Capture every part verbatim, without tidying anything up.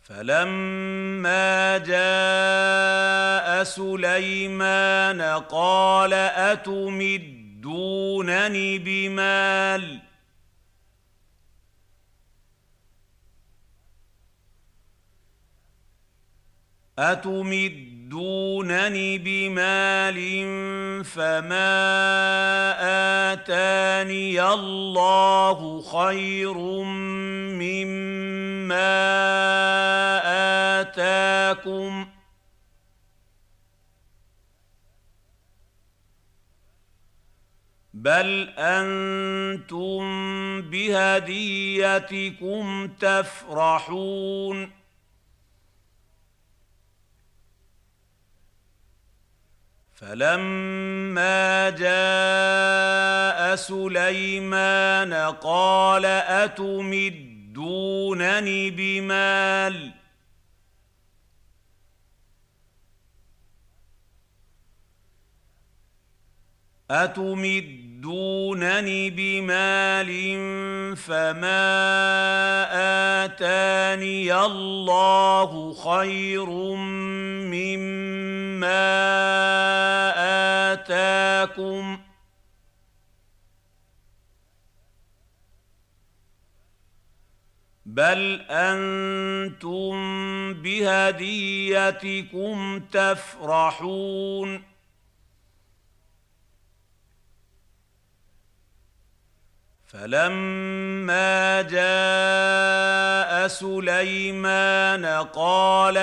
فلما جاء سليمان قال أتمدونني بمال أتمدونني بمال فما آتاني الله خير مما آتاكم بل أنتم بهديتكم تفرحون فلما جاء سليمان قال أتمدونني بمال أتمدونني بمال فما آتاني الله خير مما آتاكم بل أنتم بهديتكم تفرحون فلما جاء سليمان قال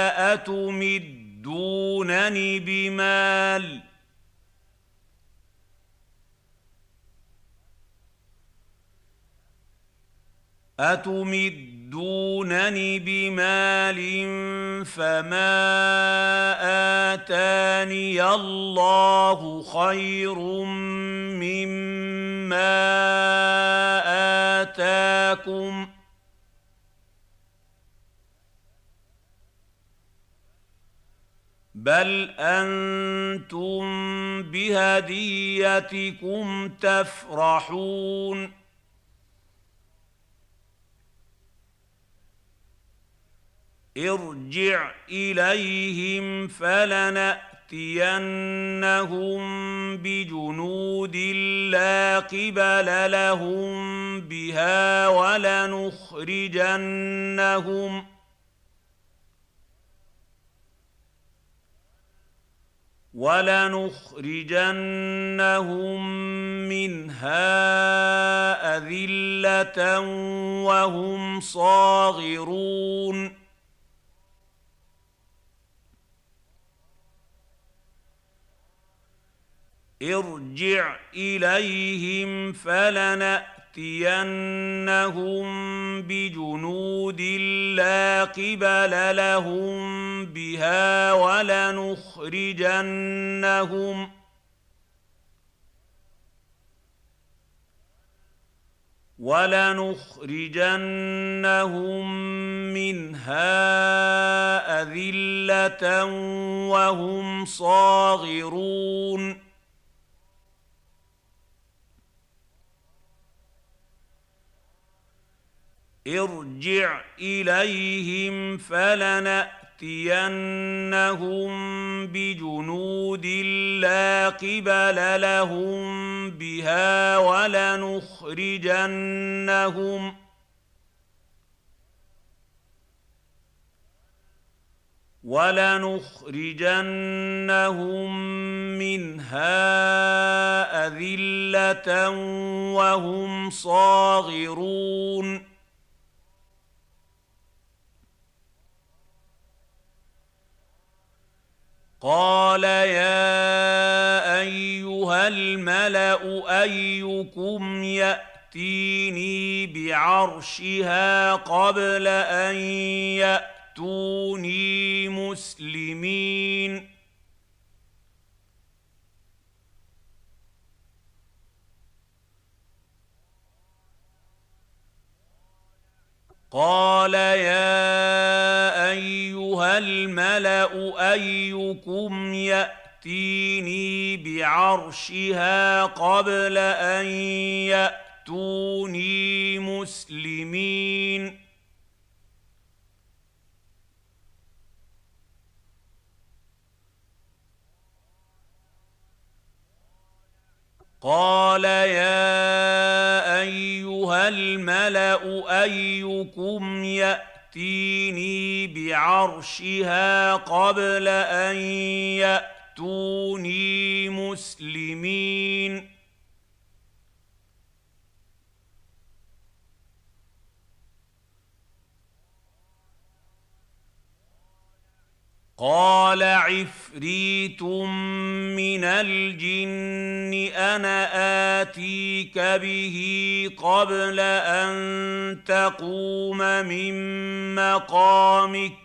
أتمدونني بمال أتمدونني بمال فما آتاني الله خير مما آتاكم بل أنتم بهديتكم تفرحون ارجع إليهم فلنأتينهم بجنود لا قبل لهم بها ولنخرجنهم ولنخرجنهم منها أذلة وهم صاغرون ارجع إليهم فلنأتينهم بجنود لا قبل لهم بها ولنخرجنهم ولنخرجنهم منها أذلة وهم صاغرون ارجع إليهم فلنأتينهم بجنود لا قبل لهم بها ولنخرجنهم ولنخرجنهم منها أذلة وهم صاغرون قال يا أيها الملأ أيكم يأتيني بعرشها قبل أن يأتوني مسلمين قال يا أيها الملأ أيكم يأتيني بعرشها قبل أن يأتوني مسلمين قال يا أيها الملأ أيكم يأتيني بعرشها قبل أن يأتوني مسلمين قال عفريت من الجن أنا آتيك به قبل أن تقوم من مقامك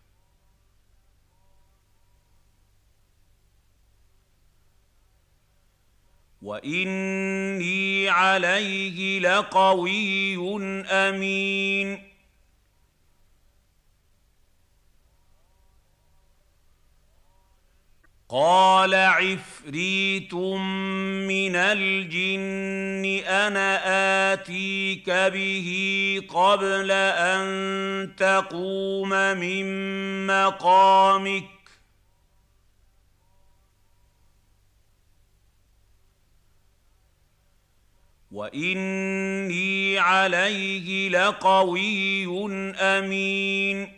وإني عليه لقوي أمين قال عفريت من الجن أنا آتيك به قبل أن تقوم من مقامك وإني عليه لقوي أمين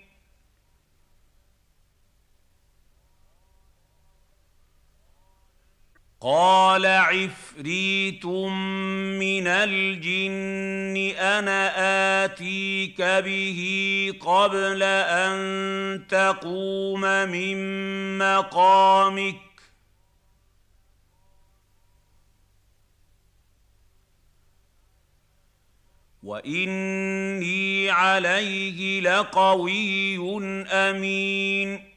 قال عفريت من الجن أنا آتيك به قبل أن تقوم من مقامك وإني عليه لقوي أمين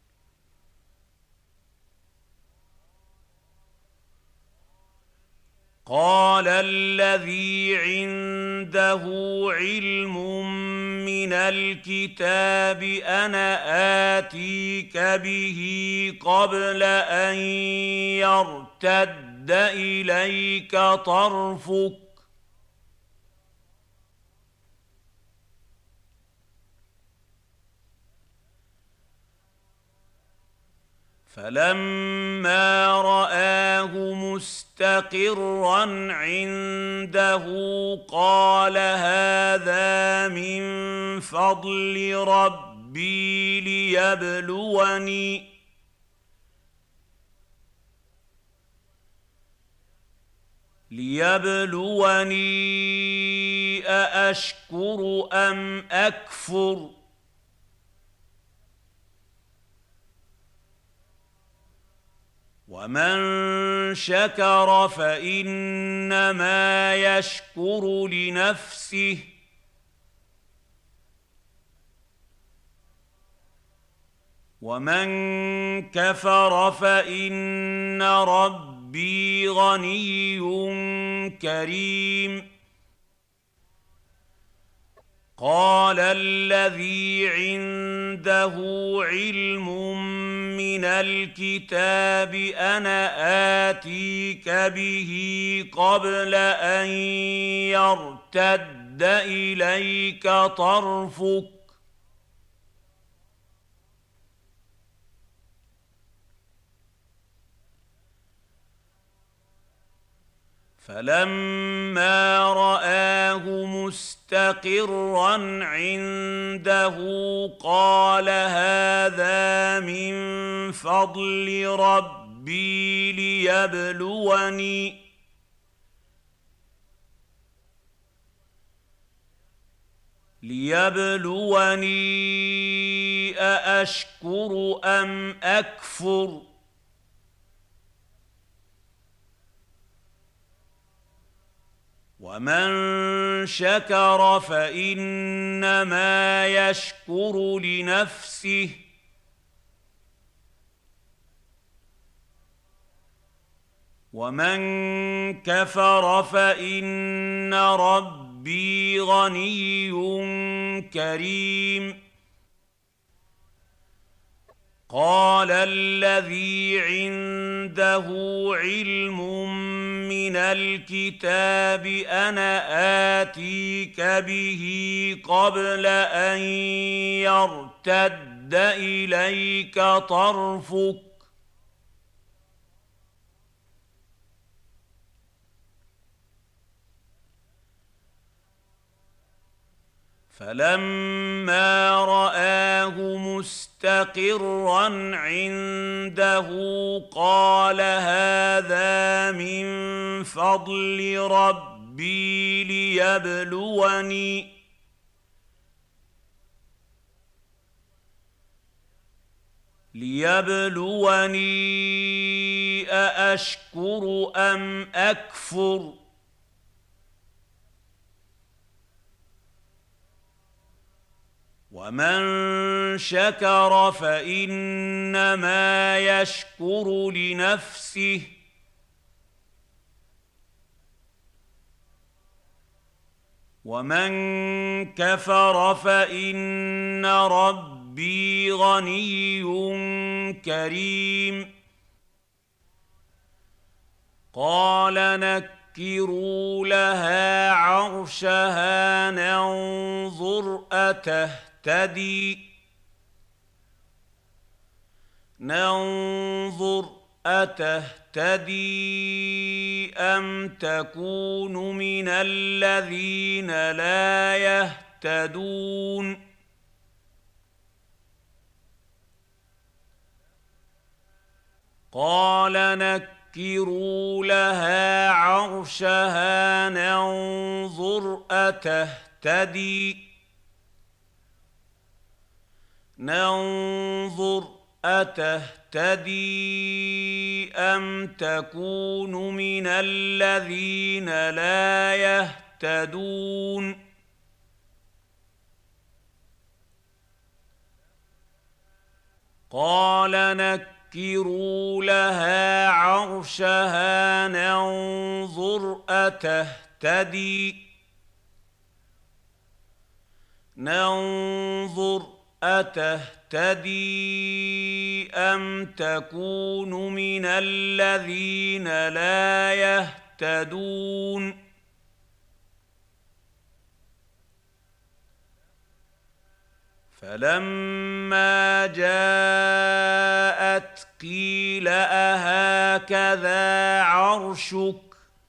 قال الذي عنده علم من الكتاب أنا آتيك به قبل أن يرتد إليك طرفك فلما رآه مستقرا عنده قال هذا من فضل ربي ليبلوني ليبلوني أأشكر أم أكفر ومن شكر فإنما يشكر لنفسه ومن كفر فإن ربي غني كريم قال الذي عنده علم من الكتاب أنا آتيك به قبل أن يرتد إليك طرفك. فلما رآه مستقرا عنده قال هذا من فضل ربي ليبلوني ليبلوني أأشكر أم أكفر ومن شكر فإنما يشكر لنفسه ومن كفر فإن ربي غني كريم قال الذي عنده علم من الكتاب أنا آتيك به قبل أن يرتد إليك طرفك فلما رآه مستقرا عنده قال هذا من فضل ربي ليبلوني ليبلوني أأشكر أم أكفر ومن شكر فإنما يشكر لنفسه ومن كفر فإن ربي غني كريم قال الذي عنده علم من الكتاب أنا آتيك به قبل أن يرتد إليك طرفك فلما رآه مستقرا عنده قال هذا من فضل ربي ليبلوني ليبلوني أأشكر أم أكفر ومن شكر فإنما يشكر لنفسه ومن كفر فإن ربي غني كريم قال نكروا لها عرشها ننظر أتهتدي ننظر أتهتدي أم تكون من الذين لا يهتدون قال نكروا لها عرشها ننظر أتهتدي ننظر أتهتدي أم تكون من الذين لا يهتدون قال نكروا لها عرشها ننظر أتهتدي ننظر أتهتدي أم تكون من الذين لا يهتدون فلما جاءت قيل أهكذا عرشك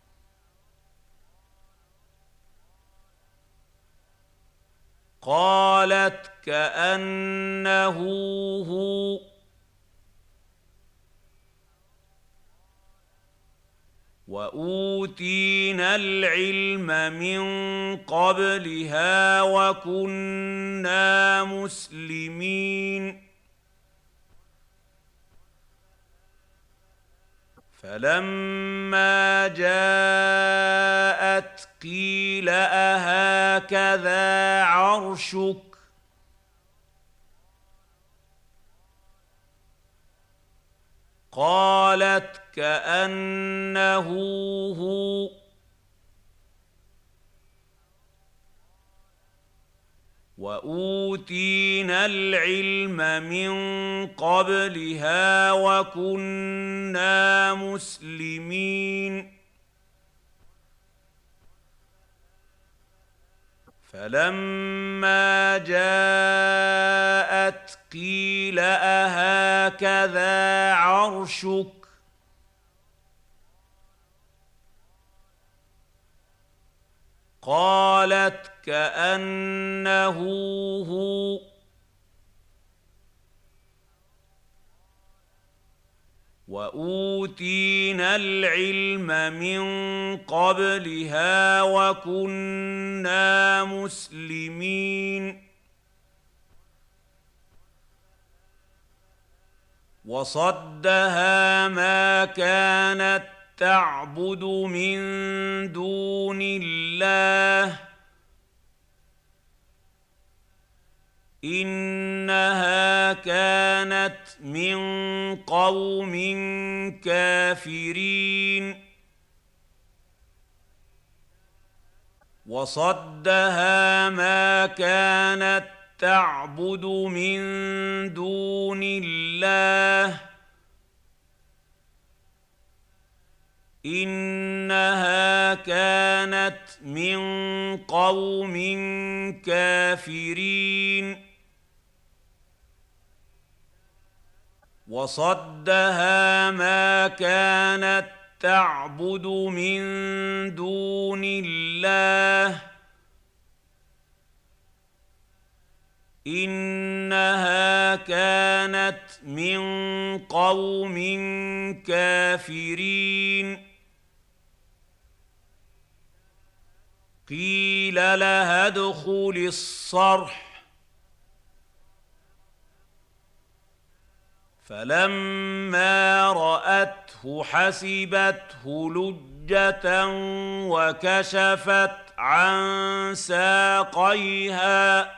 قالت كأنه هو وأوتينا العلم من قبلها وكنا مسلمين فلما جاءت قيل أهكذا عرشك قالت كأنه هو وأوتينا العلم من قبلها وكنا مسلمين فلما جاءت قيل أهكذا عرشك قالت كأنه هو وأوتينا العلم من قبلها وكنا مسلمين وصدها ما كانت تعبد من دون الله إنها كانت من قوم كافرين وصدها ما كانت تعبد من دون الله إنها كانت من قوم كافرين وصدها ما كانت تعبد من دون الله إنها كانت من قوم كافرين قيل لها ادخل الصرح فلما رأته حسبته لجة وكشفت عن ساقيها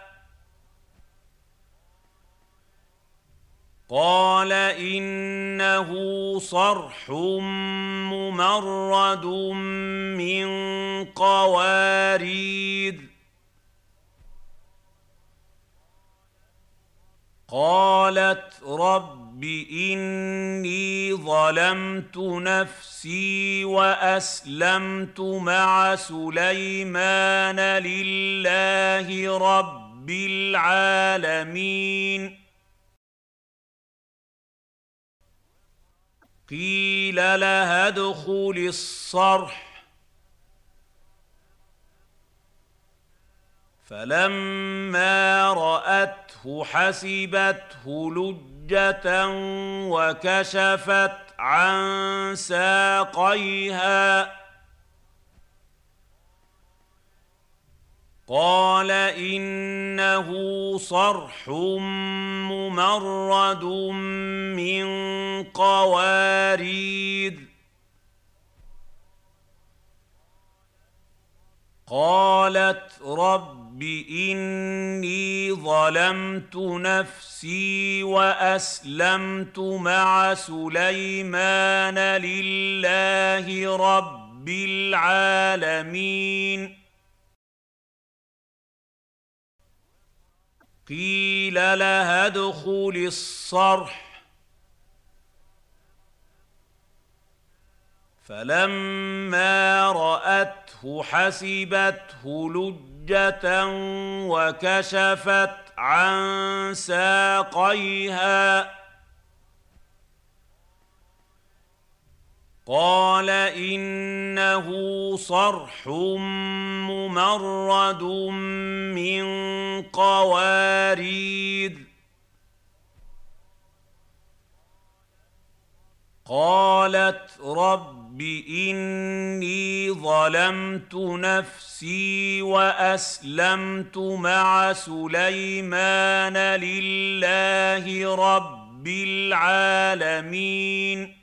قال إنه صرح ممرد من قوارير قالت رب إني ظلمت نفسي وأسلمت مع سليمان لله رب العالمين قيل لها ادخل الصرح فلما رأته حسبته لجة وكشفت عن ساقيها قال إنه صرح ممرد من قوارير قالت رب إني ظلمت نفسي وأسلمت مع سليمان لله رب العالمين قيل لها ادخل الصرح فلما رأته حسبته لجة وكشفت عن ساقيها قال إنه صرح ممرد من قوارير قالت رب إني ظلمت نفسي وأسلمت مع سليمان لله رب العالمين